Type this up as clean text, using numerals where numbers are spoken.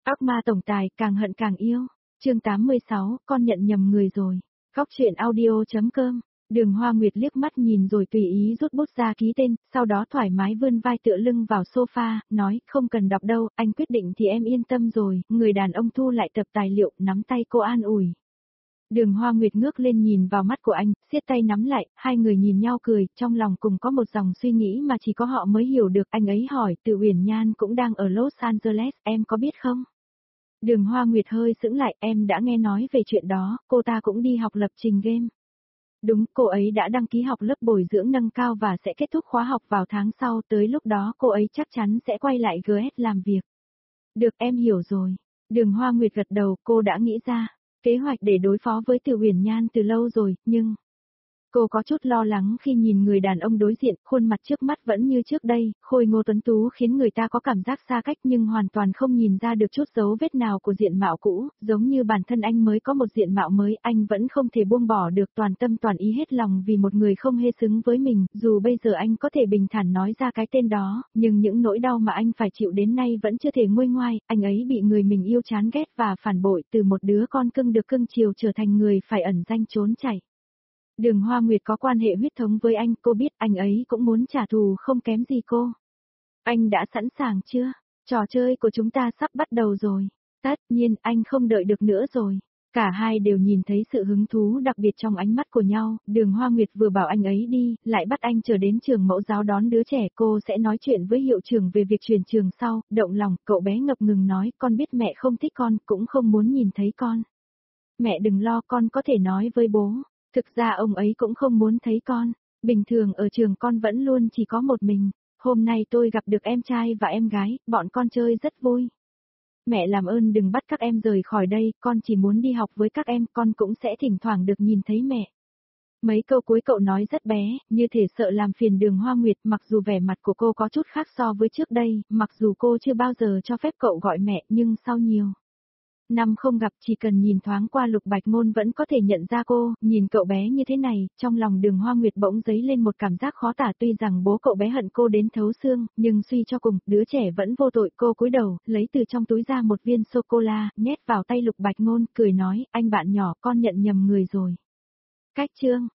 Ác ma tổng tài càng hận càng yêu. Chương 86, con nhận nhầm người rồi. Góc truyện audio.com. Đường Hoa Nguyệt liếc mắt nhìn rồi tùy ý rút bút ra ký tên, sau đó thoải mái vươn vai tựa lưng vào sofa, nói, không cần đọc đâu, anh quyết định thì em yên tâm rồi. Người đàn ông thu lại tập tài liệu, nắm tay cô an ủi. Đường Hoa Nguyệt ngước lên nhìn vào mắt của anh, siết tay nắm lại, hai người nhìn nhau cười, trong lòng cùng có một dòng suy nghĩ mà chỉ có họ mới hiểu được. Anh ấy hỏi, Từ Uyển Nhan cũng đang ở Los Angeles, em có biết không? Đường Hoa Nguyệt hơi sững lại, em đã nghe nói về chuyện đó, cô ta cũng đi học lập trình game. Đúng, cô ấy đã đăng ký học lớp bồi dưỡng nâng cao và sẽ kết thúc khóa học vào tháng sau, tới lúc đó cô ấy chắc chắn sẽ quay lại GS làm việc. Được, em hiểu rồi. Đường Hoa Nguyệt gật đầu, cô đã nghĩ ra kế hoạch để đối phó với Từ Uyển Nhan từ lâu rồi, nhưng cô có chút lo lắng khi nhìn người đàn ông đối diện, khuôn mặt trước mắt vẫn như trước đây, khôi ngô tuấn tú khiến người ta có cảm giác xa cách nhưng hoàn toàn không nhìn ra được chút dấu vết nào của diện mạo cũ, giống như bản thân anh mới có một diện mạo mới, anh vẫn không thể buông bỏ được, toàn tâm toàn ý hết lòng vì một người không hề xứng với mình, dù bây giờ anh có thể bình thản nói ra cái tên đó, nhưng những nỗi đau mà anh phải chịu đến nay vẫn chưa thể nguôi ngoai, anh ấy bị người mình yêu chán ghét và phản bội, từ một đứa con cưng được cưng chiều trở thành người phải ẩn danh trốn chạy. Đường Hoa Nguyệt có quan hệ huyết thống với anh, cô biết anh ấy cũng muốn trả thù không kém gì cô. Anh đã sẵn sàng chưa? Trò chơi của chúng ta sắp bắt đầu rồi. Tất nhiên, anh không đợi được nữa rồi. Cả hai đều nhìn thấy sự hứng thú đặc biệt trong ánh mắt của nhau, Đường Hoa Nguyệt vừa bảo anh ấy đi, lại bắt anh chờ đến trường mẫu giáo đón đứa trẻ, cô sẽ nói chuyện với hiệu trưởng về việc chuyển trường sau, động lòng, cậu bé ngập ngừng nói, con biết mẹ không thích con, cũng không muốn nhìn thấy con. Mẹ đừng lo, con có thể nói với bố. Thực ra ông ấy cũng không muốn thấy con, bình thường ở trường con vẫn luôn chỉ có một mình, hôm nay tôi gặp được em trai và em gái, bọn con chơi rất vui. Mẹ làm ơn đừng bắt các em rời khỏi đây, con chỉ muốn đi học với các em, con cũng sẽ thỉnh thoảng được nhìn thấy mẹ. Mấy câu cuối cậu nói rất bé, như thể sợ làm phiền Đường Hoa Nguyệt, mặc dù vẻ mặt của cô có chút khác so với trước đây, mặc dù cô chưa bao giờ cho phép cậu gọi mẹ, nhưng sau nhiều năm không gặp, chỉ cần nhìn thoáng qua Lục Bạch Ngôn vẫn có thể nhận ra cô, nhìn cậu bé như thế này, trong lòng Đường Hoa Nguyệt bỗng dấy lên một cảm giác khó tả, tuy rằng bố cậu bé hận cô đến thấu xương, nhưng suy cho cùng, đứa trẻ vẫn vô tội, cô cúi đầu, lấy từ trong túi ra một viên sô-cô-la, nhét vào tay Lục Bạch Ngôn, cười nói, anh bạn nhỏ, con nhận nhầm người rồi. Cách chương